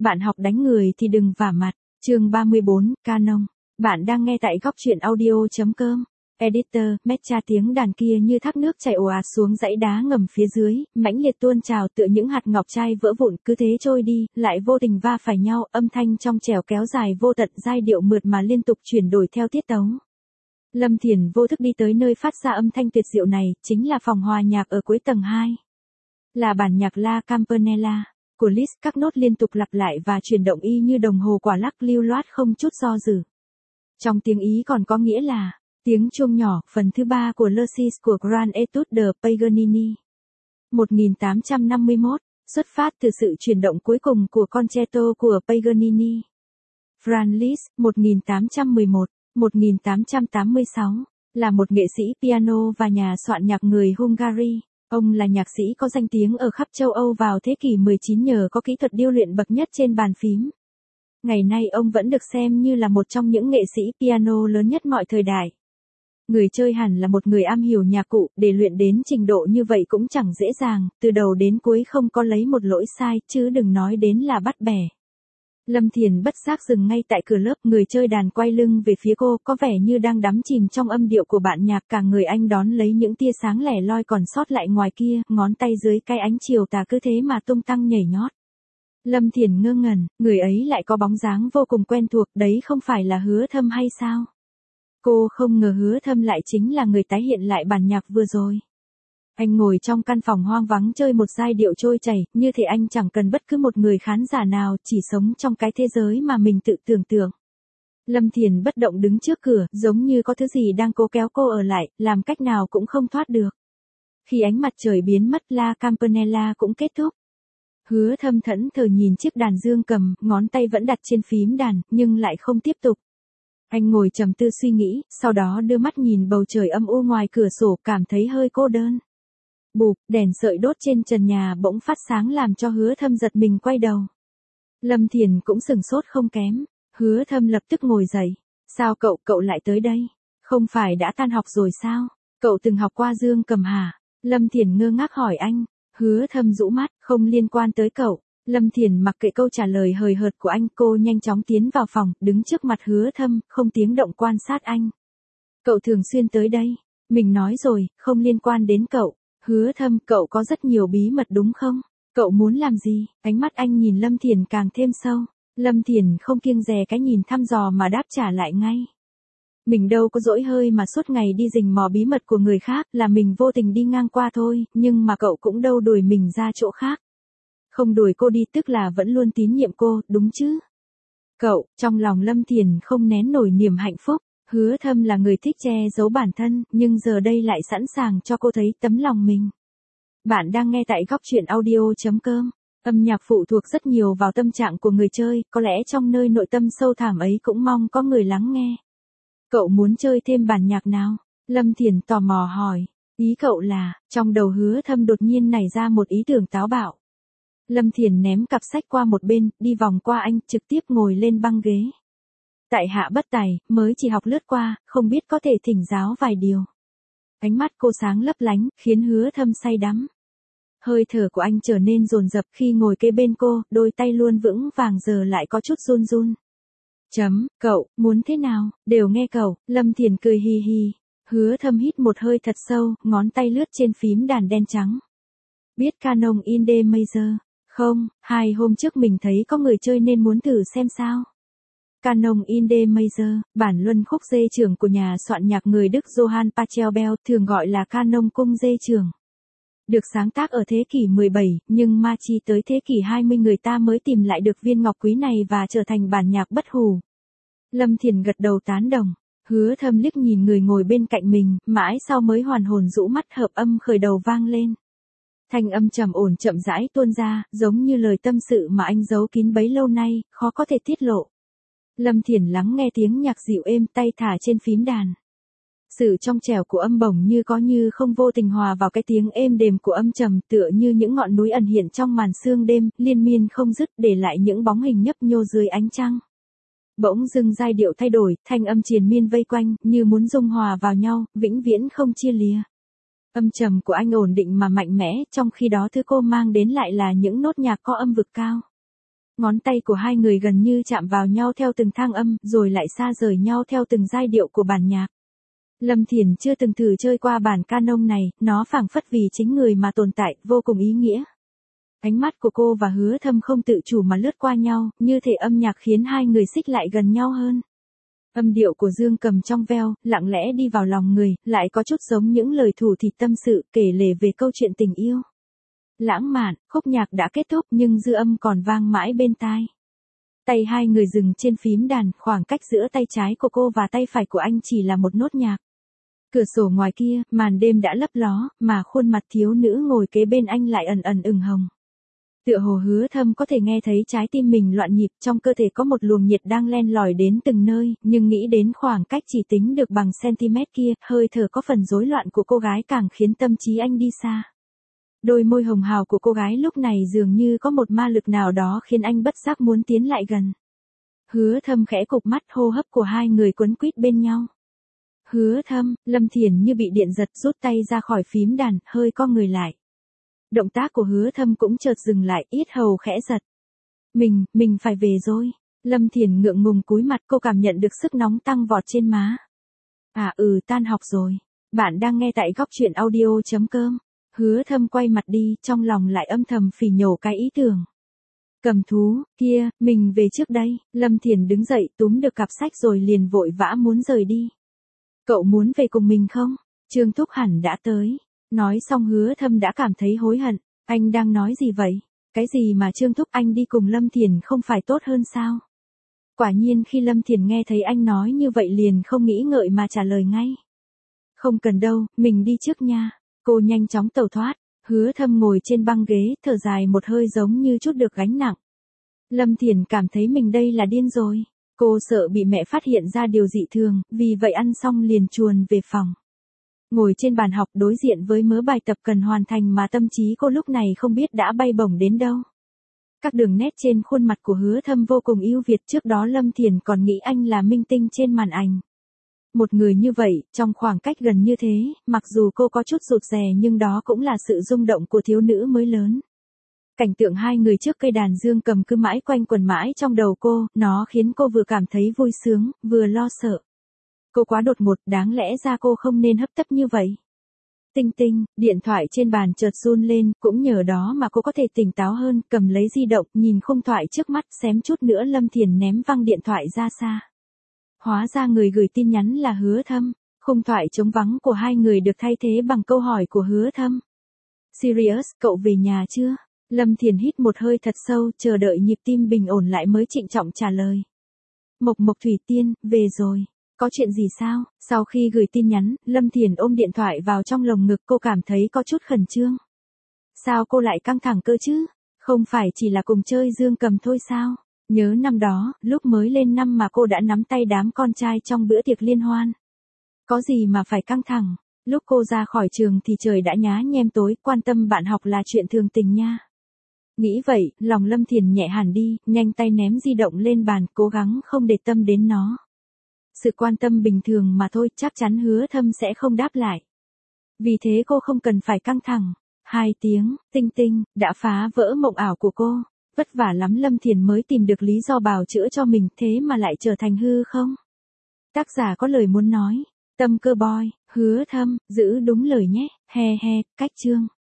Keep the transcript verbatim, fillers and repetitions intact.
Bạn học đánh người thì đừng vả mặt. Chương ba mươi bốn, Canon. Bạn đang nghe tại góc truyện audio chấm com. Editor, Mecha tiếng đàn kia như thác nước chảy ồ ạt xuống dãy đá ngầm phía dưới, mãnh liệt tuôn trào tựa những hạt ngọc trai vỡ vụn cứ thế trôi đi, lại vô tình va phải nhau, âm thanh trong trẻo kéo dài vô tận, giai điệu mượt mà liên tục chuyển đổi theo tiết tấu. Lâm Thiền vô thức đi tới nơi phát ra âm thanh tuyệt diệu này, chính là phòng hòa nhạc ở cuối tầng hai. Là bản nhạc La Campanella của Liszt, các nốt liên tục lặp lại và chuyển động y như đồng hồ quả lắc lưu loát không chút do dự. Trong tiếng Ý còn có nghĩa là tiếng chuông nhỏ, phần thứ ba của Le Six của Grand Etude de Paganini. một nghìn tám trăm năm mươi mốt, xuất phát từ sự chuyển động cuối cùng của concerto của Paganini. Franz Liszt, một nghìn tám trăm mười một đến một nghìn tám trăm tám mươi sáu, là một nghệ sĩ piano và nhà soạn nhạc người Hungary. Ông là nhạc sĩ có danh tiếng ở khắp châu Âu vào thế kỷ mười chín nhờ có kỹ thuật điêu luyện bậc nhất trên bàn phím. Ngày nay ông vẫn được xem như là một trong những nghệ sĩ piano lớn nhất mọi thời đại. Người chơi hẳn là một người am hiểu nhạc cụ, để luyện đến trình độ như vậy cũng chẳng dễ dàng, từ đầu đến cuối không có lấy một lỗi sai, chứ đừng nói đến là bắt bẻ. Lâm Thiền bất giác dừng ngay tại cửa lớp, người chơi đàn quay lưng về phía cô, có vẻ như đang đắm chìm trong âm điệu của bạn nhạc, cả người anh đón lấy những tia sáng lẻ loi còn sót lại ngoài kia, ngón tay dưới cái ánh chiều tà cứ thế mà tung tăng nhảy nhót. Lâm Thiền ngơ ngẩn, người ấy lại có bóng dáng vô cùng quen thuộc, đấy không phải là Hứa Thâm hay sao? Cô không ngờ Hứa Thâm lại chính là người tái hiện lại bản nhạc vừa rồi. Anh ngồi trong căn phòng hoang vắng chơi một giai điệu trôi chảy, như thể anh chẳng cần bất cứ một người khán giả nào, chỉ sống trong cái thế giới mà mình tự tưởng tượng. Lâm Thiền bất động đứng trước cửa, giống như có thứ gì đang cố kéo cô ở lại, làm cách nào cũng không thoát được. Khi ánh mặt trời biến mất, La Campanella cũng kết thúc. Hứa Thâm thẫn thờ nhìn chiếc đàn dương cầm, ngón tay vẫn đặt trên phím đàn, nhưng lại không tiếp tục. Anh ngồi trầm tư suy nghĩ, sau đó đưa mắt nhìn bầu trời âm u ngoài cửa sổ, cảm thấy hơi cô đơn. Bụp, đèn sợi đốt trên trần nhà bỗng phát sáng làm cho Hứa Thâm giật mình quay đầu. Lâm Thiền cũng sửng sốt không kém. Hứa Thâm lập tức ngồi dậy. Sao cậu, cậu lại tới đây? Không phải đã tan học rồi sao? Cậu từng học qua dương cầm hả? Lâm Thiền ngơ ngác hỏi anh. Hứa Thâm rũ mắt, không liên quan tới cậu. Lâm Thiền mặc kệ câu trả lời hời hợt của anh, cô nhanh chóng tiến vào phòng, đứng trước mặt Hứa Thâm, không tiếng động quan sát anh. Cậu thường xuyên tới đây. Mình nói rồi, không liên quan đến cậu. Hứa Thâm, cậu có rất nhiều bí mật đúng không? Cậu muốn làm gì? Ánh mắt anh nhìn Lâm Thiền càng thêm sâu. Lâm Thiền không kiêng dè cái nhìn thăm dò mà đáp trả lại ngay. Mình đâu có dỗi hơi mà suốt ngày đi rình mò bí mật của người khác, là mình vô tình đi ngang qua thôi, nhưng mà cậu cũng đâu đuổi mình ra chỗ khác. Không đuổi cô đi tức là vẫn luôn tín nhiệm cô, đúng chứ? Cậu, trong lòng Lâm Thiền không nén nổi niềm hạnh phúc. Hứa Thâm là người thích che giấu bản thân, nhưng giờ đây lại sẵn sàng cho cô thấy tấm lòng mình. Bạn đang nghe tại góc truyện audio chấm com. Âm nhạc phụ thuộc rất nhiều vào tâm trạng của người chơi, có lẽ trong nơi nội tâm sâu thẳm ấy cũng mong có người lắng nghe. Cậu muốn chơi thêm bản nhạc nào? Lâm Thiền tò mò hỏi. Ý cậu là, trong đầu Hứa Thâm đột nhiên nảy ra một ý tưởng táo bạo. Lâm Thiền ném cặp sách qua một bên, đi vòng qua anh, trực tiếp ngồi lên băng ghế. Tại hạ bất tài, mới chỉ học lướt qua, không biết có thể thỉnh giáo vài điều. Ánh mắt cô sáng lấp lánh, khiến Hứa Thâm say đắm. Hơi thở của anh trở nên dồn dập khi ngồi kế bên cô, đôi tay luôn vững vàng giờ lại có chút run run. Chấm, cậu, muốn thế nào, đều nghe cậu. Lâm Thiền cười hi hi. Hứa Thâm hít một hơi thật sâu, ngón tay lướt trên phím đàn đen trắng. Biết Canon in D major? Không, hai hôm trước mình thấy có người chơi nên muốn thử xem sao. Canon in D major, bản luân khúc dê trưởng của nhà soạn nhạc người Đức Johann Pachelbel, thường gọi là Canon cung dê trưởng. Được sáng tác ở thế kỷ mười bảy, nhưng ma chi tới thế kỷ hai mươi người ta mới tìm lại được viên ngọc quý này và trở thành bản nhạc bất hủ. Lâm Thiền gật đầu tán đồng. Hứa Thâm liếc nhìn người ngồi bên cạnh mình, mãi sau mới hoàn hồn rũ mắt, hợp âm khởi đầu vang lên. Thanh âm trầm ổn chậm rãi tuôn ra, giống như lời tâm sự mà anh giấu kín bấy lâu nay, khó có thể tiết lộ. Lâm Thiền lắng nghe tiếng nhạc dịu êm, tay thả trên phím đàn. Sự trong trẻo của âm bổng như có như không vô tình hòa vào cái tiếng êm đềm của âm trầm, tựa như những ngọn núi ẩn hiện trong màn sương đêm, liên miên không dứt, để lại những bóng hình nhấp nhô dưới ánh trăng. Bỗng dưng giai điệu thay đổi, thanh âm triền miên vây quanh, như muốn dung hòa vào nhau, vĩnh viễn không chia lìa. Âm trầm của anh ổn định mà mạnh mẽ, trong khi đó thứ cô mang đến lại là những nốt nhạc có âm vực cao. Ngón tay của hai người gần như chạm vào nhau theo từng thang âm, rồi lại xa rời nhau theo từng giai điệu của bản nhạc. Lâm Thiền chưa từng thử chơi qua bản canon này, nó phảng phất vì chính người mà tồn tại, vô cùng ý nghĩa. Ánh mắt của cô và Hứa Thâm không tự chủ mà lướt qua nhau, như thể âm nhạc khiến hai người xích lại gần nhau hơn. Âm điệu của Dương Cầm trong veo, lặng lẽ đi vào lòng người, lại có chút giống những lời thủ thỉ tâm sự, kể lể về câu chuyện tình yêu. Lãng mạn, khúc nhạc đã kết thúc nhưng dư âm còn vang mãi bên tai. Tay hai người dừng trên phím đàn, khoảng cách giữa tay trái của cô và tay phải của anh chỉ là một nốt nhạc. Cửa sổ ngoài kia, màn đêm đã lấp ló, mà khuôn mặt thiếu nữ ngồi kế bên anh lại ẩn ẩn ửng hồng. Tựa hồ Hứa Thâm có thể nghe thấy trái tim mình loạn nhịp, trong cơ thể có một luồng nhiệt đang len lỏi đến từng nơi, nhưng nghĩ đến khoảng cách chỉ tính được bằng cm kia, hơi thở có phần rối loạn của cô gái càng khiến tâm trí anh đi xa. Đôi môi hồng hào của cô gái lúc này dường như có một ma lực nào đó khiến anh bất giác muốn tiến lại gần. Hứa Thâm khẽ cụp mắt, hô hấp của hai người quấn quýt bên nhau. Hứa Thâm, Lâm Thiền như bị điện giật rút tay ra khỏi phím đàn, hơi co người lại. Động tác của Hứa Thâm cũng chợt dừng lại, yết hầu khẽ giật. Mình, mình phải về rồi. Lâm Thiền ngượng ngùng cúi mặt, cô cảm nhận được sức nóng tăng vọt trên má. À ừ, tan học rồi. Bạn đang nghe tại góc truyện audio chấm com. Hứa Thâm quay mặt đi, trong lòng lại âm thầm phỉ nhổ cái ý tưởng. Cầm thú, kia, mình về trước đây. Lâm Thiền đứng dậy, túm được cặp sách rồi liền vội vã muốn rời đi. Cậu muốn về cùng mình không? Trương Thúc hẳn đã tới. Nói xong Hứa Thâm đã cảm thấy hối hận. Anh đang nói gì vậy? Cái gì mà Trương Thúc, anh đi cùng Lâm Thiền không phải tốt hơn sao? Quả nhiên khi Lâm Thiền nghe thấy anh nói như vậy liền không nghĩ ngợi mà trả lời ngay. Không cần đâu, mình đi trước nha. Cô nhanh chóng tẩu thoát. Hứa Thâm ngồi trên băng ghế, thở dài một hơi giống như chút được gánh nặng. Lâm Thiền cảm thấy mình đây là điên rồi. Cô sợ bị mẹ phát hiện ra điều dị thường, vì vậy ăn xong liền chuồn về phòng. Ngồi trên bàn học đối diện với mớ bài tập cần hoàn thành mà tâm trí cô lúc này không biết đã bay bổng đến đâu. Các đường nét trên khuôn mặt của Hứa Thâm vô cùng ưu việt, trước đó Lâm Thiền còn nghĩ anh là minh tinh trên màn ảnh. Một người như vậy, trong khoảng cách gần như thế, mặc dù cô có chút rụt rè nhưng đó cũng là sự rung động của thiếu nữ mới lớn. Cảnh tượng hai người trước cây đàn Dương Cầm cứ mãi quanh quẩn mãi trong đầu cô, nó khiến cô vừa cảm thấy vui sướng, vừa lo sợ. Cô quá đột ngột, đáng lẽ ra cô không nên hấp tấp như vậy. Tinh tinh, điện thoại trên bàn chợt run lên, cũng nhờ đó mà cô có thể tỉnh táo hơn, cầm lấy di động, nhìn khung thoại trước mắt, xém chút nữa Lâm Thiền ném văng điện thoại ra xa. Hóa ra người gửi tin nhắn là Hứa Thâm, khung thoại trống vắng của hai người được thay thế bằng câu hỏi của Hứa Thâm. Sirius, cậu về nhà chưa? Lâm Thiền hít một hơi thật sâu, chờ đợi nhịp tim bình ổn lại mới trịnh trọng trả lời. Mộc Mộc Thủy Tiên, về rồi. Có chuyện gì sao? Sau khi gửi tin nhắn, Lâm Thiền ôm điện thoại vào trong lồng ngực, cô cảm thấy có chút khẩn trương. Sao cô lại căng thẳng cơ chứ? Không phải chỉ là cùng chơi Dương Cầm thôi sao? Nhớ năm đó, lúc mới lên năm mà cô đã nắm tay đám con trai trong bữa tiệc liên hoan. Có gì mà phải căng thẳng? Lúc cô ra khỏi trường thì trời đã nhá nhem tối, quan tâm bạn học là chuyện thường tình nha. Nghĩ vậy, lòng Lâm Thiền nhẹ hẳn đi, nhanh tay ném di động lên bàn, cố gắng không để tâm đến nó. Sự quan tâm bình thường mà thôi, chắc chắn Hứa Thâm sẽ không đáp lại. Vì thế cô không cần phải căng thẳng. Hai tiếng, tinh tinh, đã phá vỡ mộng ảo của cô. Vất vả lắm Lâm Thiền mới tìm được lý do bào chữa cho mình, thế mà lại trở thành hư không? Tác giả có lời muốn nói. Tâm cơ boy, Hứa Thâm, giữ đúng lời nhé, he he, cách chương.